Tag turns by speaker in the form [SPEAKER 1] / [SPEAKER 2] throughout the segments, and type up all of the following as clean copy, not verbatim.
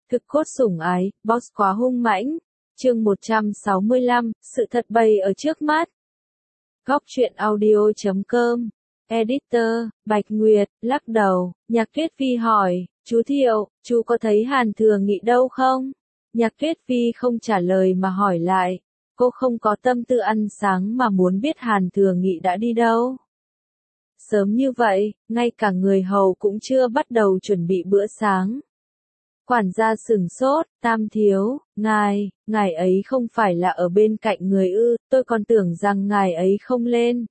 [SPEAKER 1] Thực cốt sủng ái, boss quá hung mãnh. Chương 165, sự thật bày ở trước mắt. Góc truyện audio.com. Editor, Bạch Nguyệt, lắc đầu. Nhạc Tuyết Phi hỏi, chú Thiệu, chú có thấy Hàn Thừa Nghị đâu không? Nhạc Tuyết Phi không trả lời mà hỏi lại. Cô không có tâm tư ăn sáng mà muốn biết Hàn Thừa Nghị đã đi đâu. Sớm như vậy, ngay cả người hầu cũng chưa bắt đầu chuẩn bị bữa sáng. Quản gia sửng sốt, Tam thiếu, ngài ấy không phải là ở bên cạnh người ư, tôi còn tưởng rằng ngài ấy không lên.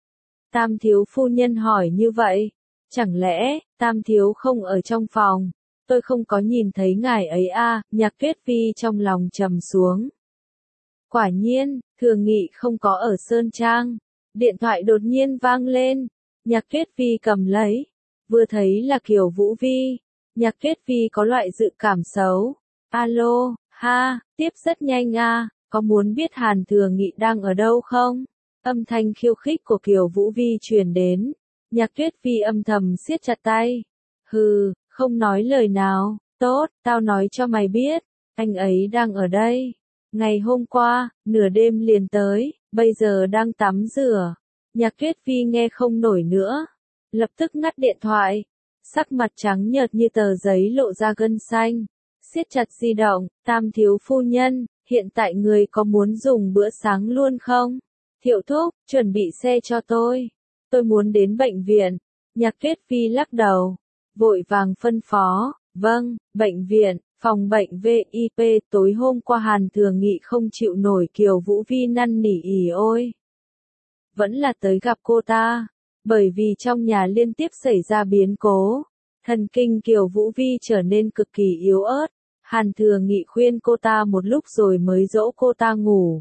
[SPEAKER 1] Tam thiếu phu nhân hỏi như vậy, chẳng lẽ, Tam thiếu không ở trong phòng, tôi không có nhìn thấy ngài ấy à, Nhạc Tuyết Phi trong lòng trầm xuống. Quả nhiên, Thừa Nghị không có ở Sơn Trang, điện thoại đột nhiên vang lên, Nhạc Tuyết Phi cầm lấy, vừa thấy là Kiều Vũ Vi. Nhạc Tuyết Phi có loại dự cảm xấu. Alo, ha, tiếp rất nhanh à, có muốn biết Hàn Thừa Nghị đang ở đâu không? Âm thanh khiêu khích của Kiều Vũ Vi truyền đến. Nhạc Tuyết Phi âm thầm siết chặt tay. Hừ, không nói lời nào, tốt, tao nói cho mày biết, anh ấy đang ở đây. Ngày hôm qua, nửa đêm liền tới, bây giờ đang tắm rửa. Nhạc Tuyết Phi nghe không nổi nữa, lập tức ngắt điện thoại. Sắc mặt trắng nhợt như tờ giấy lộ ra gân xanh, siết chặt di động, Tam thiếu phu nhân, hiện tại người có muốn dùng bữa sáng luôn không? Thiệu thúc, chuẩn bị xe cho tôi muốn đến bệnh viện. Nhạc Tuyết Phi lắc đầu, vội vàng phân phó, vâng, bệnh viện, phòng bệnh VIP, tối hôm qua Hàn Thừa Nghị không chịu nổi Kiều Vũ Vi năn nỉ ỉ ôi. Vẫn là tới gặp cô ta. Bởi vì trong nhà liên tiếp xảy ra biến cố, thần kinh Kiều Vũ Vi trở nên cực kỳ yếu ớt, Hàn Thừa Nghị khuyên cô ta một lúc rồi mới dỗ cô ta ngủ.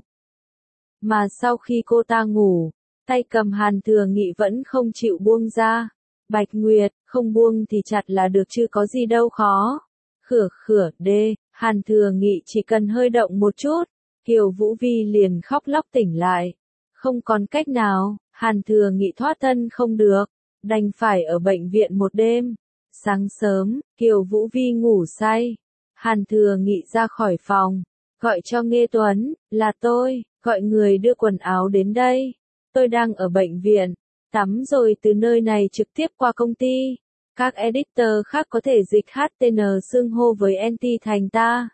[SPEAKER 1] Mà sau khi cô ta ngủ, tay cầm Hàn Thừa Nghị vẫn không chịu buông ra. Bạch Nguyệt, không buông thì chặt là được chứ có gì đâu khó. Hàn Thừa Nghị chỉ cần hơi động một chút, Kiều Vũ Vi liền khóc lóc tỉnh lại. Không còn cách nào, Hàn Thừa Nghị thoát thân không được, đành phải ở bệnh viện một đêm. Sáng sớm, Kiều Vũ Vi ngủ say. Hàn Thừa Nghị ra khỏi phòng, gọi cho Nghê Tuấn, là tôi, gọi người đưa quần áo đến đây. Tôi đang ở bệnh viện, tắm rồi từ nơi này trực tiếp qua công ty. Các editor khác có thể dịch HTN xưng hô với NT thành ta.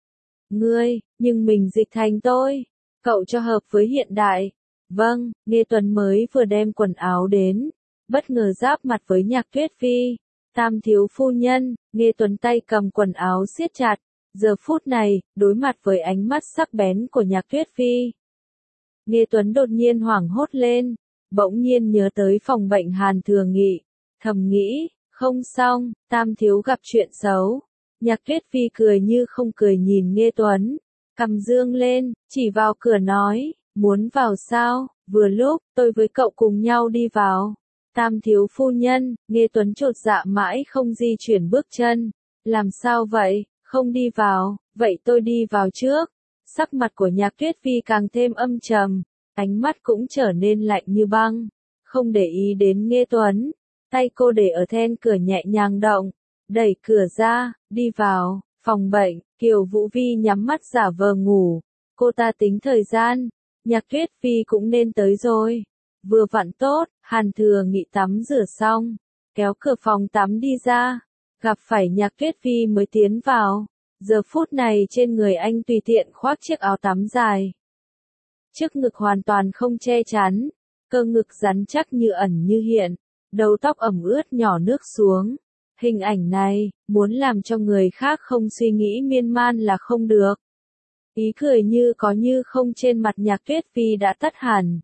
[SPEAKER 1] Ngươi, nhưng mình dịch thành tôi. Cậu cho hợp với hiện đại. Vâng, Nghê Tuấn mới vừa đem quần áo đến, bất ngờ giáp mặt với Nhạc Tuyết Phi. Tam thiếu phu nhân, Nghê Tuấn tay cầm quần áo siết chặt, giờ phút này, đối mặt với ánh mắt sắc bén của Nhạc Tuyết Phi. Nghê Tuấn đột nhiên hoảng hốt lên, bỗng nhiên nhớ tới phòng bệnh Hàn Thừa Nghị, thầm nghĩ, không xong, Tam thiếu gặp chuyện xấu. Nhạc Tuyết Phi cười như không cười nhìn Nghê Tuấn, cầm dương lên, chỉ vào cửa nói. Muốn vào sao? Vừa lúc, tôi với cậu cùng nhau đi vào. Tam thiếu phu nhân, Nghê Tuấn chột dạ mãi không di chuyển bước chân. Làm sao vậy? Không đi vào, vậy tôi đi vào trước. Sắc mặt của Nhạc Tuyết Phi càng thêm âm trầm, ánh mắt cũng trở nên lạnh như băng. Không để ý đến Nghê Tuấn, tay cô để ở then cửa nhẹ nhàng động, đẩy cửa ra, đi vào, phòng bệnh. Kiều Vũ Vi nhắm mắt giả vờ ngủ, cô ta tính thời gian. Nhạc Tuyết Phi cũng nên tới rồi. Vừa vặn tốt, Hàn Thừa Nghị tắm rửa xong, kéo cửa phòng tắm đi ra, gặp phải Nhạc Tuyết Phi mới tiến vào. Giờ phút này trên người anh tùy tiện khoác chiếc áo tắm dài. Trước ngực hoàn toàn không che chắn, cơ ngực rắn chắc như ẩn như hiện, đầu tóc ẩm ướt nhỏ nước xuống. Hình ảnh này, muốn làm cho người khác không suy nghĩ miên man là không được. Ý cười như có như không trên mặt Nhạc Tuyết Phi đã tắt hẳn.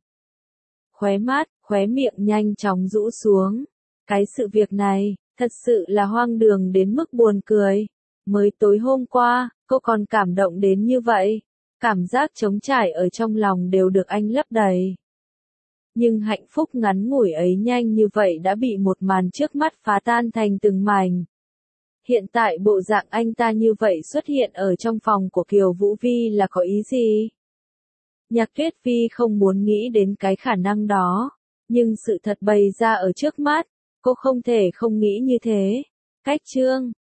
[SPEAKER 1] Khóe miệng nhanh chóng rũ xuống. Cái sự việc này, thật sự là hoang đường đến mức buồn cười. Mới tối hôm qua, cô còn cảm động đến như vậy. Cảm giác trống trải ở trong lòng đều được anh lấp đầy. Nhưng hạnh phúc ngắn ngủi ấy nhanh như vậy đã bị một màn trước mắt phá tan thành từng mảnh. Hiện tại bộ dạng anh ta như vậy xuất hiện ở trong phòng của Kiều Vũ Vi là có ý gì? Nhạc Tuyết Phi không muốn nghĩ đến cái khả năng đó, nhưng sự thật bày ra ở trước mắt, cô không thể không nghĩ như thế. Cách chương,